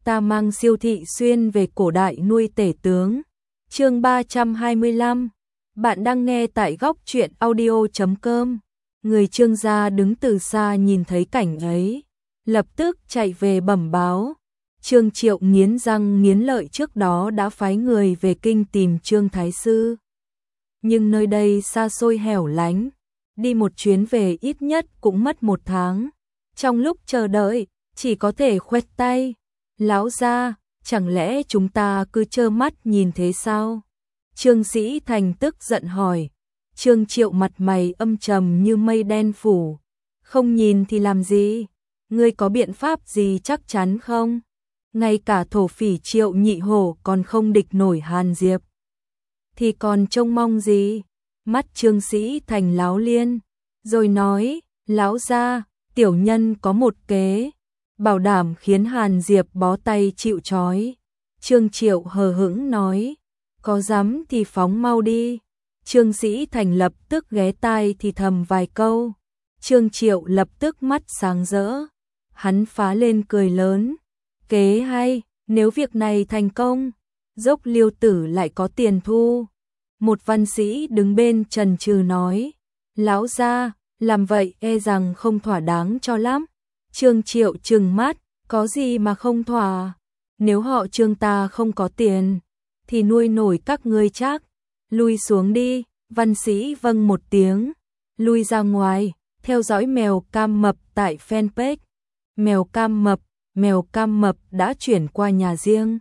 ta mang siêu thị xuyên về cổ đại nuôi tể tướng. Chương 325. Bạn đang nghe tại góc truyện audio.com. Người Trương gia đứng từ xa nhìn thấy cảnh ấy, lập tức chạy về bẩm báo. Trương Triệu nghiến răng nghiến lợi, trước đó đã phái người về kinh tìm Trương Thái Sư. Nhưng nơi đây xa xôi hẻo lánh, đi một chuyến về ít nhất cũng mất 1 tháng. Trong lúc chờ đợi, chỉ có thể khoét tay. Lão gia, chẳng lẽ chúng ta cứ trơ mắt nhìn thế sao? Trương Sĩ Thành tức giận hỏi. Trương Triệu mặt mày âm trầm như mây đen phủ. Không nhìn thì làm gì? Ngươi có biện pháp gì chắc chắn không? Ngay cả thổ phỉ Triệu Nhị Hổ còn không địch nổi Hàn Diệp thì còn trông mong gì? Mắt Trương Sĩ Thành láo liên, rồi nói, lão gia, tiểu nhân có một kế, bảo đảm khiến Hàn Diệp bó tay chịu trói. Trương Triệu hờ hững nói, có dám thì phóng mau đi. Trương Sĩ Thành lập tức ghé tai thì thầm vài câu. Trương Triệu lập tức mắt sáng rỡ, hắn phá lên cười lớn, kế hay, nếu việc này thành công, Dốc Liêu Tử lại có tiền thu. Một văn sĩ đứng bên chần chừ nói, lão gia, làm vậy e rằng không thỏa đáng cho lắm. Trương Triệu trừng mắt, có gì mà không thỏa, nếu họ Trương ta không có tiền, thì nuôi nổi các ngươi chắc. Lui xuống đi, văn sĩ vâng một tiếng, lui ra ngoài, theo dõi mèo cam mập tại fanpage. Mèo cam mập đã chuyển qua nhà riêng.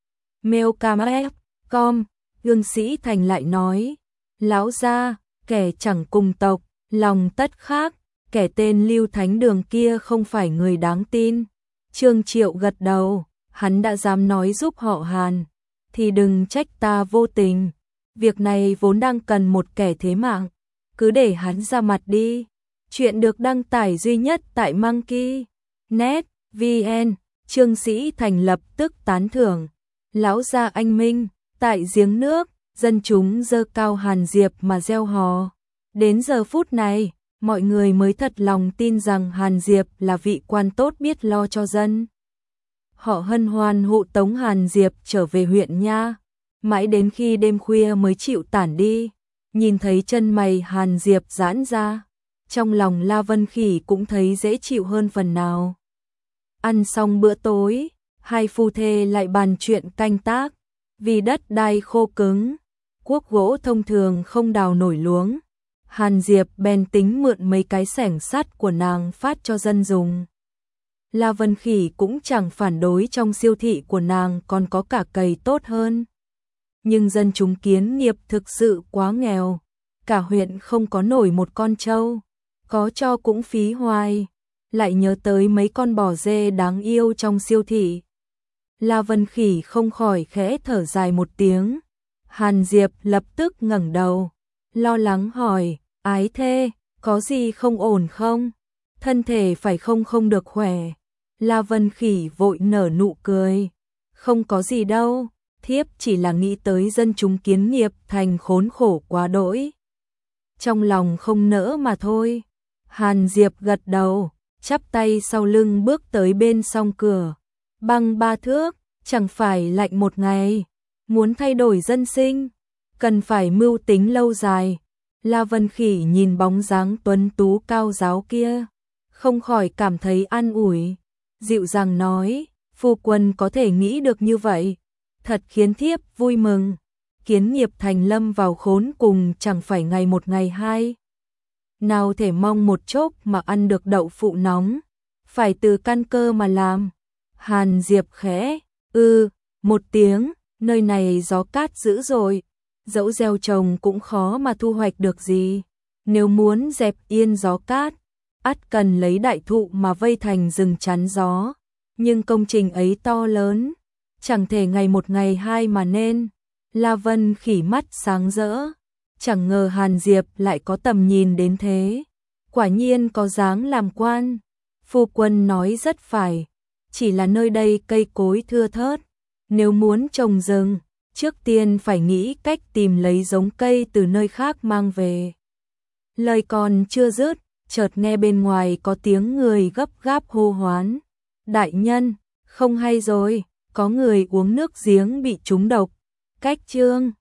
Mailcam.com. Trương Sĩ Thành lại nói, lão gia, kẻ chẳng cùng tộc, lòng tất khác, kẻ tên Lưu Thánh Đường kia không phải người đáng tin. Trương Triệu gật đầu, hắn đã dám nói giúp họ Hàn, thì đừng trách ta vô tình. Việc này vốn đang cần một kẻ thế mạng, cứ để hắn ra mặt đi. Chuyện được đăng tải duy nhất tại Monkey.net VN. Trương Sĩ Thành lập tức tán thưởng, lão gia anh minh. Tại giếng nước, dân chúng giơ cao Hàn Diệp mà reo hò. Đến giờ phút này, mọi người mới thật lòng tin rằng Hàn Diệp là vị quan tốt biết lo cho dân. Họ hân hoan hộ tống Hàn Diệp trở về huyện nha, mãi đến khi đêm khuya mới chịu tản đi. Nhìn thấy chân mày Hàn Diệp giãn ra, trong lòng La Vân Khỉ cũng thấy dễ chịu hơn phần nào. Ăn xong bữa tối, hai phu thê lại bàn chuyện canh tác. Vì đất đai khô cứng, cuốc gỗ thông thường không đào nổi luống, Hàn Diệp bèn tính mượn mấy cái xẻng sắt của nàng phát cho dân dùng. La Vân Khỉ cũng chẳng phản đối, trong siêu thị của nàng còn có cả cày tốt hơn. Nhưng dân chúng Kiến Nghiệp thực sự quá nghèo, cả huyện không có nổi một con trâu, có cho cũng phí hoài. Lại nhớ tới mấy con bò dê đáng yêu trong siêu thị, La Vân Khỉ không khỏi khẽ thở dài một tiếng. Hàn Diệp lập tức ngẩng đầu, lo lắng hỏi, ái thê, có gì không ổn không? Thân thể phải không được khỏe. La Vân Khỉ vội nở nụ cười, không có gì đâu, thiếp chỉ là nghĩ tới dân chúng Kiến Nghiệp thành khốn khổ quá đỗi, trong lòng không nỡ mà thôi. Hàn Diệp gật đầu, chắp tay sau lưng bước tới bên song cửa. Băng 3 thước, chẳng phải lạnh một ngày. Muốn thay đổi dân sinh, cần phải mưu tính lâu dài. La Vân Khỉ nhìn bóng dáng tuấn tú cao ráo kia, không khỏi cảm thấy an ủi, dịu dàng nói, phu quân có thể nghĩ được như vậy, thật khiến thiếp vui mừng. Kiến Nghiệp thành lâm vào khốn cùng chẳng phải ngày một ngày hai. Nào thể mong một chốc mà ăn được đậu phụ nóng, phải từ căn cơ mà làm. Hàn Diệp khẽ, một tiếng, nơi này gió cát dữ rồi, dẫu gieo trồng cũng khó mà thu hoạch được gì. Nếu muốn dẹp yên gió cát, ắt cần lấy đại thụ mà vây thành rừng chắn gió. Nhưng công trình ấy to lớn, chẳng thể ngày một ngày hai mà nên. La Vân Khỉ mắt sáng rỡ, chẳng ngờ Hàn Diệp lại có tầm nhìn đến thế. Quả nhiên có dáng làm quan. Phu quân nói rất phải, chỉ là nơi đây cây cối thưa thớt, nếu muốn trồng rừng, trước tiên phải nghĩ cách tìm lấy giống cây từ nơi khác mang về. Lời còn chưa dứt, chợt nghe bên ngoài có tiếng người gấp gáp hô hoán. Đại nhân, không hay rồi, có người uống nước giếng bị trúng độc. Cách chương